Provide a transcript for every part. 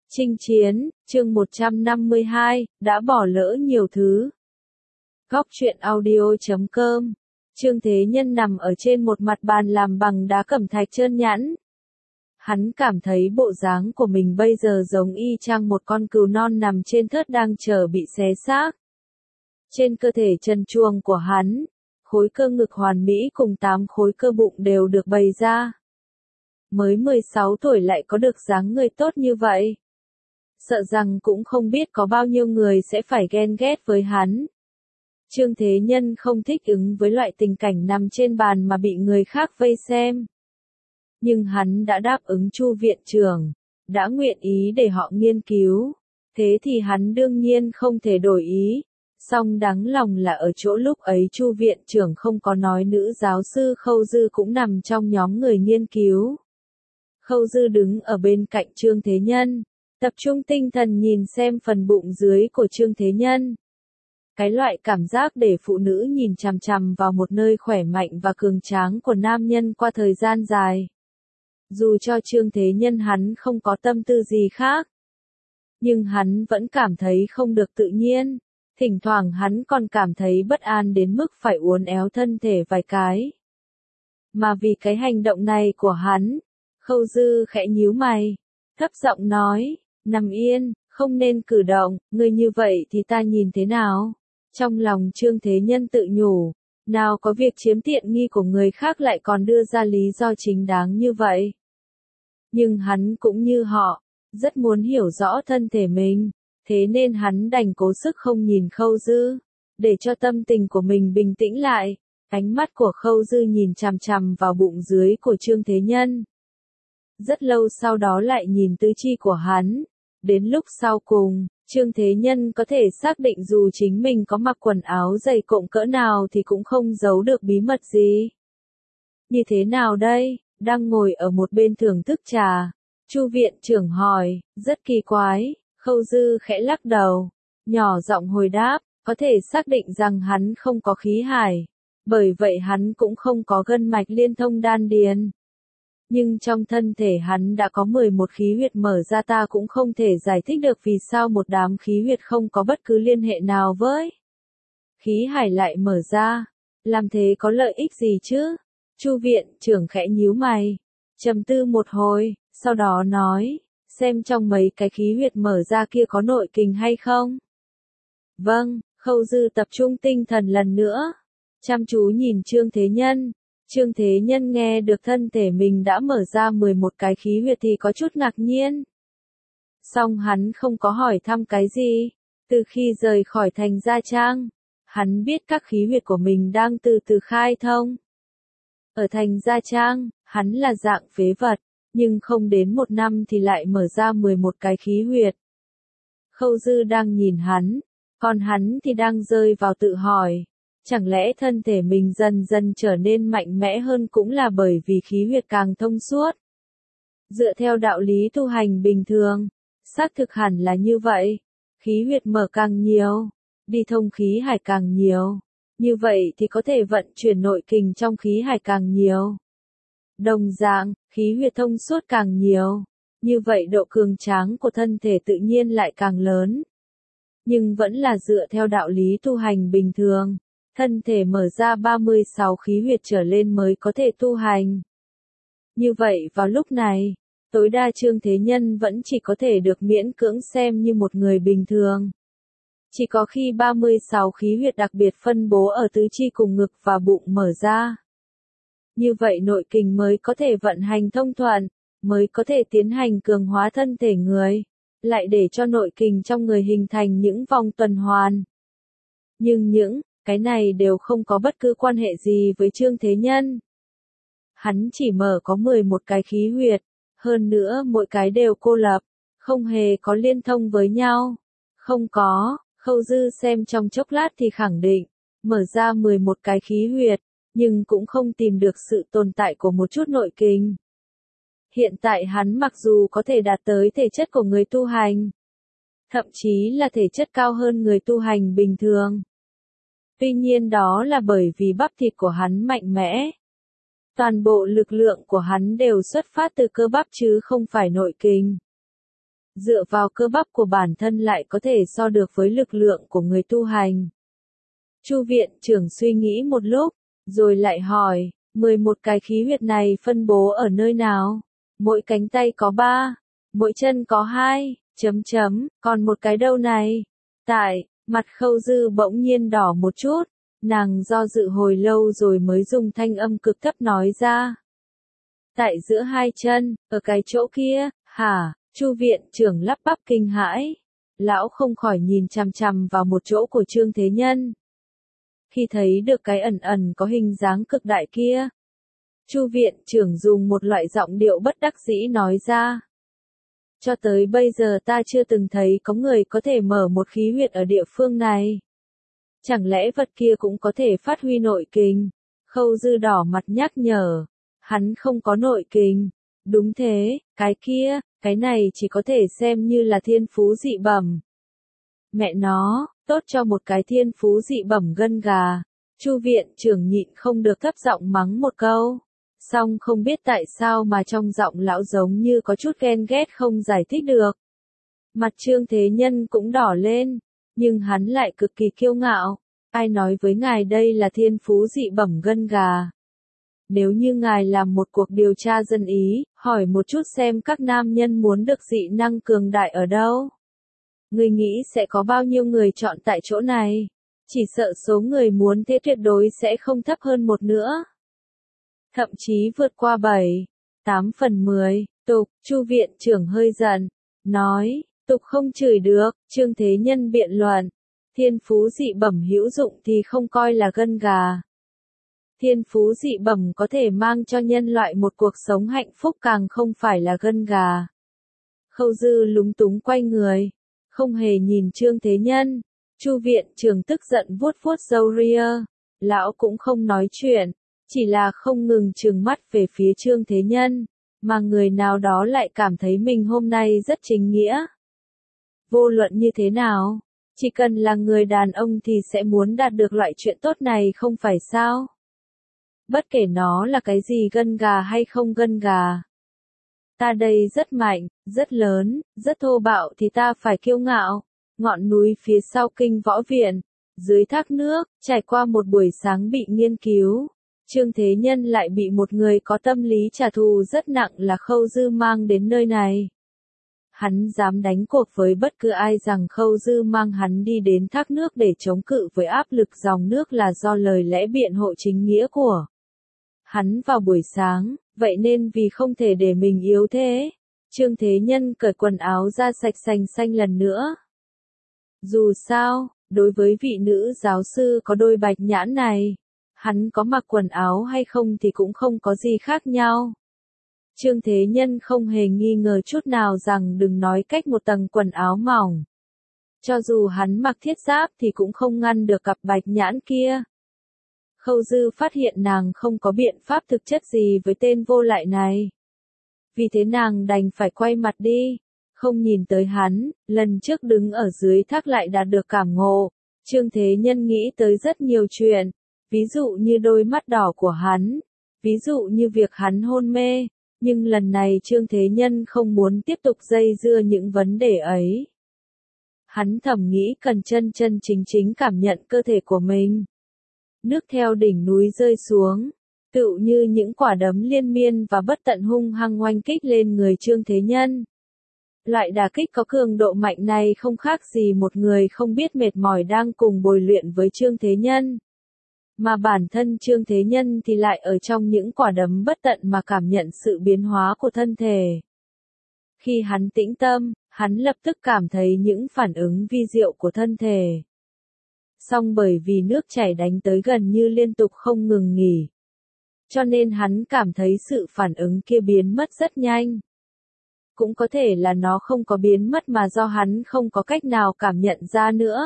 Chinh chiến, chương 152, đã bỏ lỡ nhiều thứ. Góc truyện audio.com. Trương Thế Nhân nằm ở trên một mặt bàn làm bằng đá cẩm thạch trơn nhẵn. Hắn cảm thấy bộ dáng của mình bây giờ giống y chang một con cừu non nằm trên thớt đang chờ bị xé xác. Trên cơ thể trần truồng của hắn, khối cơ ngực hoàn mỹ cùng 8 khối cơ bụng đều được bày ra. Mới 16 tuổi lại có được dáng người tốt như vậy. Sợ rằng cũng không biết có bao nhiêu người sẽ phải ghen ghét với hắn. Trương Thế Nhân không thích ứng với loại tình cảnh nằm trên bàn mà bị người khác vây xem. Nhưng hắn đã đáp ứng Chu viện trưởng, đã nguyện ý để họ nghiên cứu, thế thì hắn đương nhiên không thể đổi ý. Song đáng lòng là ở chỗ lúc ấy Chu viện trưởng không có nói nữ giáo sư Khâu Dư cũng nằm trong nhóm người nghiên cứu. Khâu Dư đứng ở bên cạnh Trương Thế Nhân, tập trung tinh thần nhìn xem phần bụng dưới của Trương Thế Nhân. Cái loại cảm giác để phụ nữ nhìn chằm chằm vào một nơi khỏe mạnh và cường tráng của nam nhân qua thời gian dài. Dù cho Trương Thế Nhân hắn không có tâm tư gì khác, nhưng hắn vẫn cảm thấy không được tự nhiên. Thỉnh thoảng hắn còn cảm thấy bất an đến mức phải uốn éo thân thể vài cái. Mà vì cái hành động này của hắn, Khâu Dư khẽ nhíu mày, thấp giọng nói, nằm yên, không nên cử động, người như vậy thì ta nhìn thế nào? Trong lòng Trương Thế Nhân tự nhủ, nào có việc chiếm tiện nghi của người khác lại còn đưa ra lý do chính đáng như vậy. Nhưng hắn cũng như họ, rất muốn hiểu rõ thân thể mình, thế nên hắn đành cố sức không nhìn Khâu Dư, để cho tâm tình của mình bình tĩnh lại. Ánh mắt của Khâu Dư nhìn chằm chằm vào bụng dưới của Trương Thế Nhân. Rất lâu sau đó lại nhìn tứ chi của hắn. Đến lúc sau cùng, Trương Thế Nhân có thể xác định dù chính mình có mặc quần áo dày cộm cỡ nào thì cũng không giấu được bí mật gì. Như thế nào đây? Đang ngồi ở một bên thưởng thức trà. Chu viện trưởng hỏi, rất kỳ quái. Khâu Dư khẽ lắc đầu, nhỏ giọng hồi đáp, có thể xác định rằng hắn không có khí hải. Bởi vậy hắn cũng không có gân mạch liên thông đan điền. Nhưng trong thân thể hắn đã có 11 khí huyệt mở ra, ta cũng không thể giải thích được vì sao một đám khí huyệt không có bất cứ liên hệ nào với khí hải lại mở ra. Làm thế có lợi ích gì chứ? Chu viện trưởng khẽ nhíu mày, trầm tư một hồi, sau đó nói, xem trong mấy cái khí huyệt mở ra kia có nội kình hay không? Vâng, Khâu Dư tập trung tinh thần lần nữa, chăm chú nhìn Trương Thế Nhân. Trương Thế Nhân nghe được thân thể mình đã mở ra 11 cái khí huyệt thì có chút ngạc nhiên. Song hắn không có hỏi thăm cái gì. Từ khi rời khỏi thành Gia Trang, hắn biết các khí huyệt của mình đang từ từ khai thông. Ở thành Gia Trang, hắn là dạng phế vật, nhưng không đến một năm thì lại mở ra 11 cái khí huyệt. Khâu Dư đang nhìn hắn, còn hắn thì đang rơi vào tự hỏi. Chẳng lẽ thân thể mình dần dần trở nên mạnh mẽ hơn cũng là bởi vì khí huyệt càng thông suốt? Dựa theo đạo lý tu hành bình thường, xác thực hẳn là như vậy. Khí huyệt mở càng nhiều, đi thông khí hải càng nhiều. Như vậy thì có thể vận chuyển nội kình trong khí hải càng nhiều. Đồng dạng, khí huyệt thông suốt càng nhiều. Như vậy độ cường tráng của thân thể tự nhiên lại càng lớn. Nhưng vẫn là dựa theo đạo lý tu hành bình thường. Thân thể mở ra 36 khí huyệt trở lên mới có thể tu hành. Như vậy vào lúc này, tối đa Trương Thế Nhân vẫn chỉ có thể được miễn cưỡng xem như một người bình thường. Chỉ có khi 36 khí huyệt đặc biệt phân bố ở tứ chi cùng ngực và bụng mở ra. Như vậy nội kình mới có thể vận hành thông thuận, mới có thể tiến hành cường hóa thân thể người, lại để cho nội kình trong người hình thành những vòng tuần hoàn. Nhưng những cái này đều không có bất cứ quan hệ gì với Trương Thế Nhân. Hắn chỉ mở có 11 cái khí huyệt, hơn nữa mỗi cái đều cô lập, không hề có liên thông với nhau. Không có, Khâu Dư xem trong chốc lát thì khẳng định, mở ra 11 cái khí huyệt, nhưng cũng không tìm được sự tồn tại của một chút nội kình. Hiện tại hắn mặc dù có thể đạt tới thể chất của người tu hành, thậm chí là thể chất cao hơn người tu hành bình thường. Tuy nhiên đó là bởi vì bắp thịt của hắn mạnh mẽ. Toàn bộ lực lượng của hắn đều xuất phát từ cơ bắp chứ không phải nội kình. dựa vào cơ bắp của bản thân lại có thể so được với lực lượng của người tu hành. Chu viện trưởng suy nghĩ một lúc, rồi lại hỏi, 11 cái khí huyệt này phân bố ở nơi nào? Mỗi cánh tay có 3, mỗi chân có 2, còn một cái đâu này? Mặt Khâu Dư bỗng nhiên đỏ một chút, nàng do dự hồi lâu rồi mới dùng thanh âm cực thấp nói ra. Tại giữa hai chân, ở cái chỗ kia, hả? Chu viện trưởng lắp bắp kinh hãi. Lão không khỏi nhìn chằm chằm vào một chỗ của Trương Thế Nhân. Khi thấy được cái ẩn ẩn có hình dáng cực đại kia, Chu viện trưởng dùng một loại giọng điệu bất đắc dĩ nói ra. Cho tới bây giờ ta chưa từng thấy có người có thể mở một khí huyệt ở địa phương này. Chẳng lẽ vật kia cũng có thể phát huy nội kình? Khâu Dư đỏ mặt nhắc nhở. Hắn không có nội kình. Đúng thế, cái kia, cái này chỉ có thể xem như là thiên phú dị bẩm. Mẹ nó, tốt cho một cái thiên phú dị bẩm gân gà. Chu viện trưởng nhịn không được thấp giọng mắng một câu. Song không biết tại sao mà trong giọng lão giống như có chút ghen ghét không giải thích được. Mặt Trương Thế Nhân cũng đỏ lên, nhưng hắn lại cực kỳ kiêu ngạo. Ai nói với ngài đây là thiên phú dị bẩm gân gà? Nếu như ngài làm một cuộc điều tra dân ý, hỏi một chút xem các nam nhân muốn được dị năng cường đại ở đâu? Người nghĩ sẽ có bao nhiêu người chọn tại chỗ này? Chỉ sợ số người muốn thế tuyệt đối sẽ không thấp hơn một nữa. Thậm chí vượt qua 8/10, tục, Chu viện trưởng hơi giận, nói, tục không chửi được, Trương Thế Nhân biện luận, thiên phú dị bẩm hữu dụng thì không coi là gân gà. Thiên phú dị bẩm có thể mang cho nhân loại một cuộc sống hạnh phúc càng không phải là gân gà. Khâu Dư lúng túng quay người, không hề nhìn Trương Thế Nhân. Chu viện trưởng tức giận vuốt vuốt râu ria, lão cũng không nói chuyện, chỉ là không ngừng trừng mắt về phía Trương Thế Nhân, mà người nào đó lại cảm thấy mình hôm nay rất chính nghĩa. Vô luận như thế nào, chỉ cần là người đàn ông thì sẽ muốn đạt được loại chuyện tốt này không phải sao? Bất kể nó là cái gì gân gà hay không gân gà. Ta đây rất mạnh, rất lớn, rất thô bạo thì ta phải kiêu ngạo. Ngọn núi phía sau Kinh Võ Viện, dưới thác nước, trải qua một buổi sáng bị nghiên cứu, Trương Thế Nhân lại bị một người có tâm lý trả thù rất nặng là Khâu Dư mang đến nơi này. Hắn dám đánh cuộc với bất cứ ai rằng Khâu Dư mang hắn đi đến thác nước để chống cự với áp lực dòng nước là do lời lẽ biện hộ chính nghĩa của hắn vào buổi sáng, vậy nên vì không thể để mình yếu thế, Trương Thế Nhân cởi quần áo ra sạch sành xanh lần nữa. Dù sao, đối với vị nữ giáo sư có đôi bạch nhãn này, hắn có mặc quần áo hay không thì cũng không có gì khác nhau. Trương Thế Nhân không hề nghi ngờ chút nào rằng đừng nói cách một tầng quần áo mỏng. Cho dù hắn mặc thiết giáp thì cũng không ngăn được cặp bạch nhãn kia. Khâu Dư phát hiện nàng không có biện pháp thực chất gì với tên vô lại này. Vì thế nàng đành phải quay mặt đi, không nhìn tới hắn, lần trước đứng ở dưới thác lại đạt được cảm ngộ. Trương Thế Nhân nghĩ tới rất nhiều chuyện, ví dụ như đôi mắt đỏ của hắn, ví dụ như việc hắn hôn mê, nhưng lần này Trương Thế Nhân không muốn tiếp tục dây dưa những vấn đề ấy. Hắn thầm nghĩ cần chân chân chính chính cảm nhận cơ thể của mình. Nước theo đỉnh núi rơi xuống, tựu như những quả đấm liên miên và bất tận hung hăng oanh kích lên người Trương Thế Nhân. Loại đả kích có cường độ mạnh này không khác gì một người không biết mệt mỏi đang cùng bồi luyện với Trương Thế Nhân. Mà bản thân Trương Thế Nhân thì lại ở trong những quả đấm bất tận mà cảm nhận sự biến hóa của thân thể. Khi hắn tĩnh tâm, hắn lập tức cảm thấy những phản ứng vi diệu của thân thể. Song bởi vì nước chảy đánh tới gần như liên tục không ngừng nghỉ, cho nên hắn cảm thấy sự phản ứng kia biến mất rất nhanh. Cũng có thể là nó không có biến mất mà do hắn không có cách nào cảm nhận ra nữa.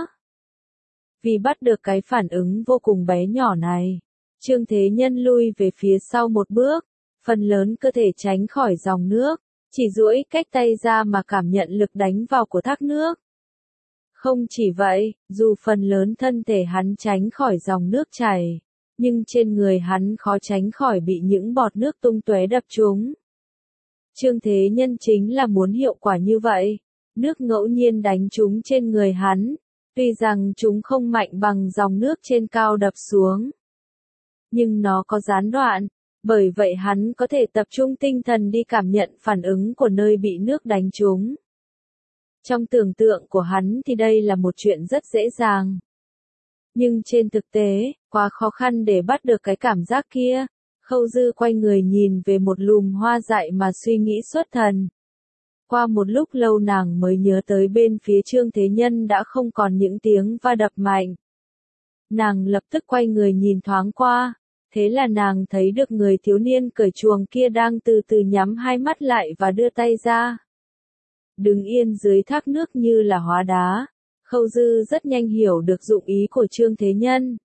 Vì bắt được cái phản ứng vô cùng bé nhỏ này, Trương Thế Nhân lui về phía sau một bước, phần lớn cơ thể tránh khỏi dòng nước, chỉ duỗi cách tay ra mà cảm nhận lực đánh vào của thác nước. Không chỉ vậy, dù phần lớn thân thể hắn tránh khỏi dòng nước chảy, nhưng trên người hắn khó tránh khỏi bị những bọt nước tung tóe đập trúng. Trương Thế Nhân chính là muốn hiệu quả như vậy, nước ngẫu nhiên đánh trúng trên người hắn, tuy rằng chúng không mạnh bằng dòng nước trên cao đập xuống, nhưng nó có gián đoạn, bởi vậy hắn có thể tập trung tinh thần đi cảm nhận phản ứng của nơi bị nước đánh trúng. Trong tưởng tượng của hắn thì đây là một chuyện rất dễ dàng. Nhưng trên thực tế, quá khó khăn để bắt được cái cảm giác kia. Khâu Dư quay người nhìn về một lùm hoa dại mà suy nghĩ xuất thần. Qua một lúc lâu nàng mới nhớ tới bên phía Trương Thế Nhân đã không còn những tiếng va đập mạnh. Nàng lập tức quay người nhìn thoáng qua, thế là nàng thấy được người thiếu niên cởi chuồng kia đang từ từ nhắm hai mắt lại và đưa tay ra. Đứng yên dưới thác nước như là hóa đá, Khâu Dư rất nhanh hiểu được dụng ý của Trương Thế Nhân.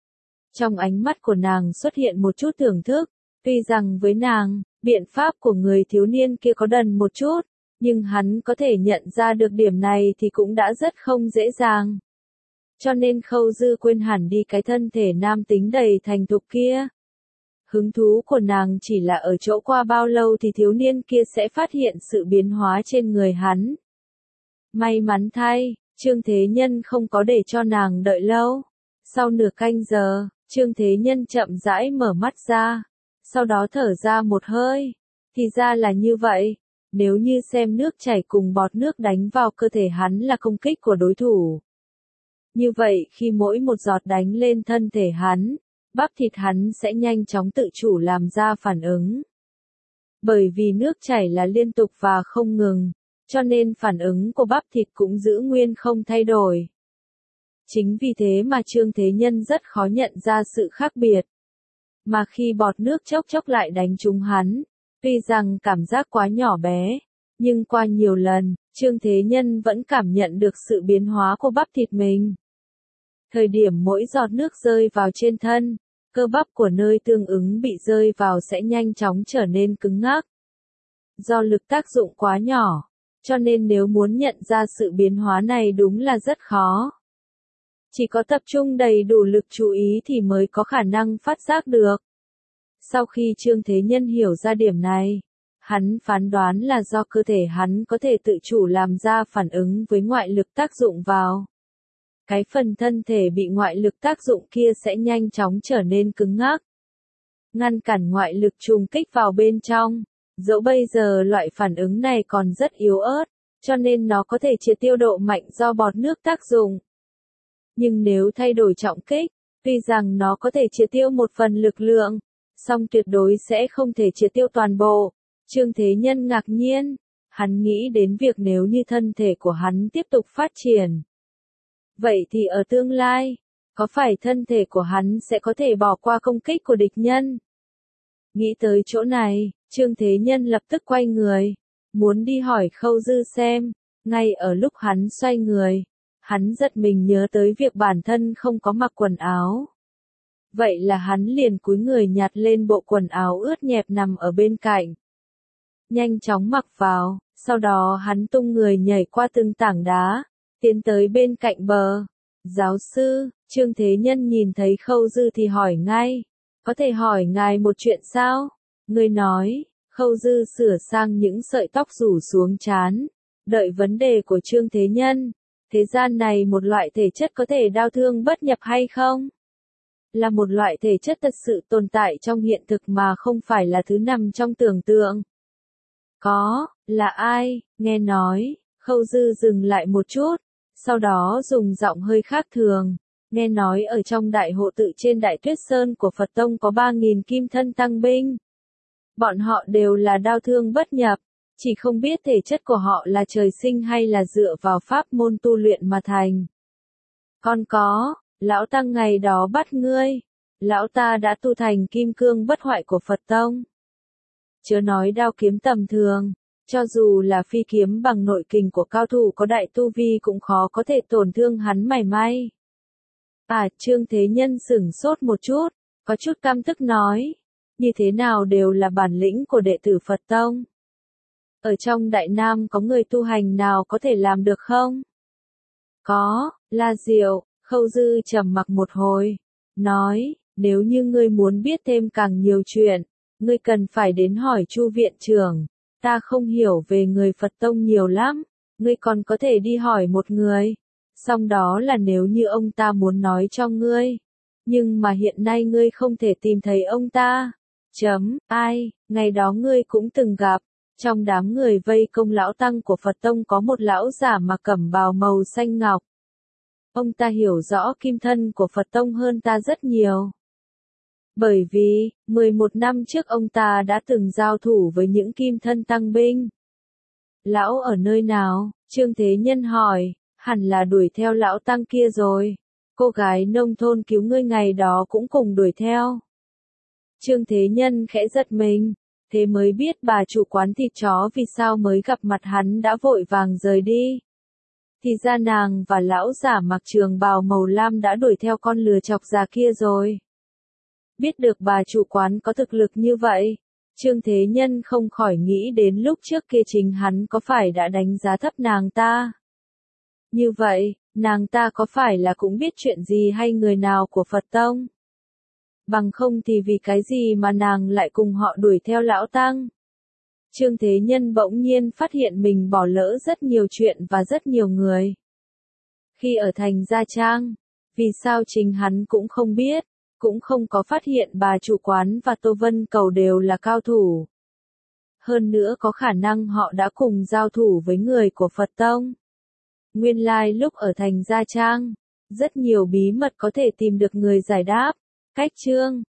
Trong ánh mắt của nàng xuất hiện một chút thưởng thức, tuy rằng với nàng, biện pháp của người thiếu niên kia có đần một chút, nhưng hắn có thể nhận ra được điểm này thì cũng đã rất không dễ dàng. Cho nên Khâu Dư quên hẳn đi cái thân thể nam tính đầy thành thục kia. Hứng thú của nàng chỉ là ở chỗ qua bao lâu thì thiếu niên kia sẽ phát hiện sự biến hóa trên người hắn. May mắn thay, Trương Thế Nhân không có để cho nàng đợi lâu. Sau nửa canh giờ, Trương Thế Nhân chậm rãi mở mắt ra, sau đó thở ra một hơi. Thì ra là như vậy, nếu như xem nước chảy cùng bọt nước đánh vào cơ thể hắn là công kích của đối thủ. Như vậy khi mỗi một giọt đánh lên thân thể hắn, bắp thịt hắn sẽ nhanh chóng tự chủ làm ra phản ứng. Bởi vì nước chảy là liên tục và không ngừng, cho nên phản ứng của bắp thịt cũng giữ nguyên không thay đổi. Chính vì thế mà Trương Thế Nhân rất khó nhận ra sự khác biệt. Mà khi bọt nước chốc chốc lại đánh trúng hắn, tuy rằng cảm giác quá nhỏ bé, nhưng qua nhiều lần, Trương Thế Nhân vẫn cảm nhận được sự biến hóa của bắp thịt mình. Thời điểm mỗi giọt nước rơi vào trên thân, cơ bắp của nơi tương ứng bị rơi vào sẽ nhanh chóng trở nên cứng ngắc. Do lực tác dụng quá nhỏ, cho nên nếu muốn nhận ra sự biến hóa này đúng là rất khó. Chỉ có tập trung đầy đủ lực chú ý thì mới có khả năng phát giác được. Sau khi Trương Thế Nhân hiểu ra điểm này, hắn phán đoán là do cơ thể hắn có thể tự chủ làm ra phản ứng với ngoại lực tác dụng vào. Cái phần thân thể bị ngoại lực tác dụng kia sẽ nhanh chóng trở nên cứng ngắc, ngăn cản ngoại lực trùng kích vào bên trong. Dẫu bây giờ loại phản ứng này còn rất yếu ớt, cho nên nó có thể triệt tiêu độ mạnh do bọt nước tác dụng. Nhưng nếu thay đổi trọng kích, tuy rằng nó có thể triệt tiêu một phần lực lượng, song tuyệt đối sẽ không thể triệt tiêu toàn bộ. Trương Thế Nhân ngạc nhiên, hắn nghĩ đến việc nếu như thân thể của hắn tiếp tục phát triển. Vậy thì ở tương lai, có phải thân thể của hắn sẽ có thể bỏ qua công kích của địch nhân? Nghĩ tới chỗ này, Trương Thế Nhân lập tức quay người, muốn đi hỏi Khâu Dư xem. Ngay ở lúc hắn xoay người, hắn giật mình nhớ tới việc bản thân không có mặc quần áo. Vậy là hắn liền cúi người nhặt lên bộ quần áo ướt nhẹp nằm ở bên cạnh. Nhanh chóng mặc vào, sau đó hắn tung người nhảy qua từng tảng đá, tiến tới bên cạnh bờ. Giáo sư, Trương Thế Nhân nhìn thấy Khâu Dư thì hỏi ngay, có thể hỏi ngài một chuyện sao? Người nói. Khâu Dư sửa sang những sợi tóc rủ xuống trán, đợi vấn đề của Trương Thế Nhân. Thế gian này một loại thể chất có thể đao thương bất nhập hay không? Là một loại thể chất thật sự tồn tại trong hiện thực mà không phải là thứ nằm trong tưởng tượng. Có, là ai? Nghe nói, Khâu Dư dừng lại một chút, sau đó dùng giọng hơi khác thường. Nghe nói ở trong đại hộ tự trên Đại Tuyết Sơn của Phật Tông có 3.000 kim thân tăng binh. Bọn họ đều là đao thương bất nhập, chỉ không biết thể chất của họ là trời sinh hay là dựa vào pháp môn tu luyện mà thành. Còn có, lão tăng ngày đó bắt ngươi, lão ta đã tu thành kim cương bất hoại của Phật Tông. Chớ nói đao kiếm tầm thường, cho dù là phi kiếm bằng nội kình của cao thủ có đại tu vi cũng khó có thể tổn thương hắn mảy may. Trương Thế Nhân sửng sốt một chút, có chút căm tức nói, như thế nào đều là bản lĩnh của đệ tử Phật Tông. Ở trong Đại Nam có người tu hành nào có thể làm được không? Có, La Diệu. Khâu Dư trầm mặc một hồi, nói, nếu như ngươi muốn biết thêm càng nhiều chuyện, ngươi cần phải đến hỏi Chu viện trưởng, ta không hiểu về người Phật Tông nhiều lắm, ngươi còn có thể đi hỏi một người. Xong đó là nếu như ông ta muốn nói cho ngươi. Nhưng mà hiện nay ngươi không thể tìm thấy ông ta. Ai, ngày đó ngươi cũng từng gặp. Trong đám người vây công lão tăng của Phật Tông có một lão giả mặc cẩm bào màu xanh ngọc. Ông ta hiểu rõ kim thân của Phật Tông hơn ta rất nhiều. Bởi vì, 11 năm trước ông ta đã từng giao thủ với những kim thân tăng binh. Lão ở nơi nào? Trương Thế Nhân hỏi, hẳn là đuổi theo lão tăng kia rồi. Cô gái nông thôn cứu ngươi ngày đó cũng cùng đuổi theo. Trương Thế Nhân khẽ giật mình, thế mới biết bà chủ quán thịt chó vì sao mới gặp mặt hắn đã vội vàng rời đi. Thì ra nàng và lão giả mặc trường bào màu lam đã đuổi theo con lừa chọc già kia rồi. Biết được bà chủ quán có thực lực như vậy, Trương Thế Nhân không khỏi nghĩ đến lúc trước kia chính hắn có phải đã đánh giá thấp nàng ta. Như vậy, nàng ta có phải là cũng biết chuyện gì hay người nào của Phật Tông? Bằng không thì vì cái gì mà nàng lại cùng họ đuổi theo lão tăng? Trương Thế Nhân bỗng nhiên phát hiện mình bỏ lỡ rất nhiều chuyện và rất nhiều người. Khi ở thành Gia Trang, vì sao chính hắn cũng không biết, cũng không có phát hiện bà chủ quán và Tô Vân Cầu đều là cao thủ. Hơn nữa có khả năng họ đã cùng giao thủ với người của Phật Tông. Nguyên lai lúc ở thành Gia Trang, rất nhiều bí mật có thể tìm được người giải đáp. Cách chương